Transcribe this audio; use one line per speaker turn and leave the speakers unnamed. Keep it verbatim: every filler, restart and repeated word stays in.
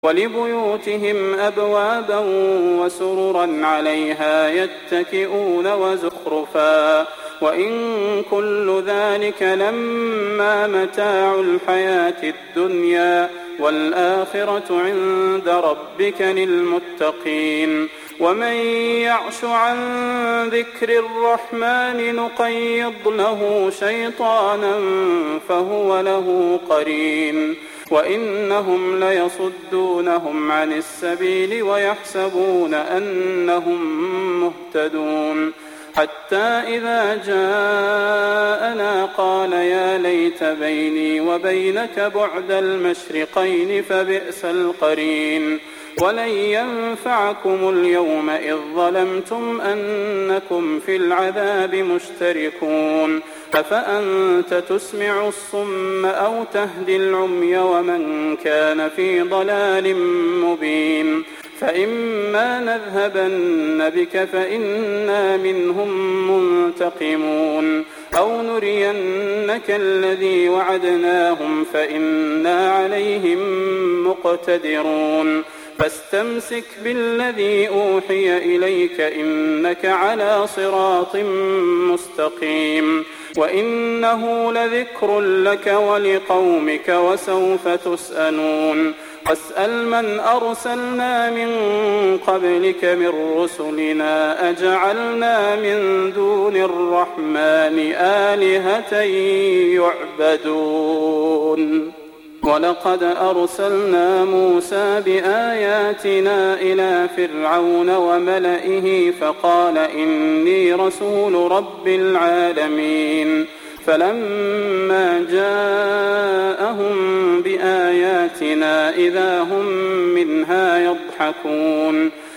وَلِبُيُوتِهِمْ أَبْوَابًا وَسُرُرًا عَلَيْهَا يَتَّكِئُونَ وَزُخْرُفًا ۚ وَإِن كُلُّ ذَٰلِكَ لَمَّا مَتَاعُ الْحَيَاةِ الدُّنْيَا ۚ وَالْآخِرَةُ عِندَ رَبِّكَ لِلْمُتَّقِينَ. وَمَن يَعْشُ عَن ذِكْرِ الرَّحْمَٰنِ نُقَيِّضْ لَهُ شَيْطَانًا فَهُوَ لَهُ قَرِينٌ. وَإِنَّهُمْ لَيَصُدُّونَهُمْ عَنِ السَّبِيلِ وَيَحْسَبُونَ أَنَّهُم مُّهْتَدُونَ حَتَّىٰ إِذَا جَاءَنَا قَالَ يَا لَيْتَ بَيْنِي وَبَيْنَكَ بُعْدَ الْمَشْرِقَيْنِ فَبِئْسَ الْقَرِينُ. وَلَن يَنفَعَكُمُ الْيَوْمَ إِذ ظَّلَمْتُمْ أَنَّكُمْ فِي الْعَذَابِ مُشْتَرِكُونَ. أَفَأَنتَ تُسْمِعُ الصُّمَّ أَوْ تَهْدِي الْعُمْيَ وَمَن كَانَ في ضَلَالٍ مُّبِينٍ. فَإِمَّا نَذْهَبَنَّ بِكَ فَإِنَّا مِنْهُم مُّنتَقِمُونَ، أَوْ نُرِيَنَّكَ الَّذِي وَعَدْنَاهُمْ فَإِنَّا عَلَيْهِم مُّقْتَدِرُونَ. فَاسْتَمْسِكْ بِالَّذِي أُوحِيَ إِلَيْكَ إِنَّكَ عَلَىٰ صِرَاطٍ مُّسْتَقِيمٍ. وَإِنَّهُ لَذِكْرٌ لَّكَ وَلِقَوْمِكَ وَسَوْفَ تُسْأَلُونَ. وَاسْأَلْ مَنْ أَرْسَلْنَا مِن قَبْلِكَ مِن رُّسُلِنَا أَجَعَلْنَا مِن دُونِ الرَّحْمَٰنِ آلِهَةً يُعْبَدُونَ. وَلَقَدْ أَرْسَلْنَا مُوسَىٰ بِآيَاتِنَا إِلَىٰ فِرْعَوْنَ وَمَلَئِهِ فَقَالَ إِنِّي رَسُولُ رَبِّ الْعَالَمِينَ. فَلَمَّا جَاءَهُم بِآيَاتِنَا إِذَا هُم مِّنْهَا يَضْحَكُونَ.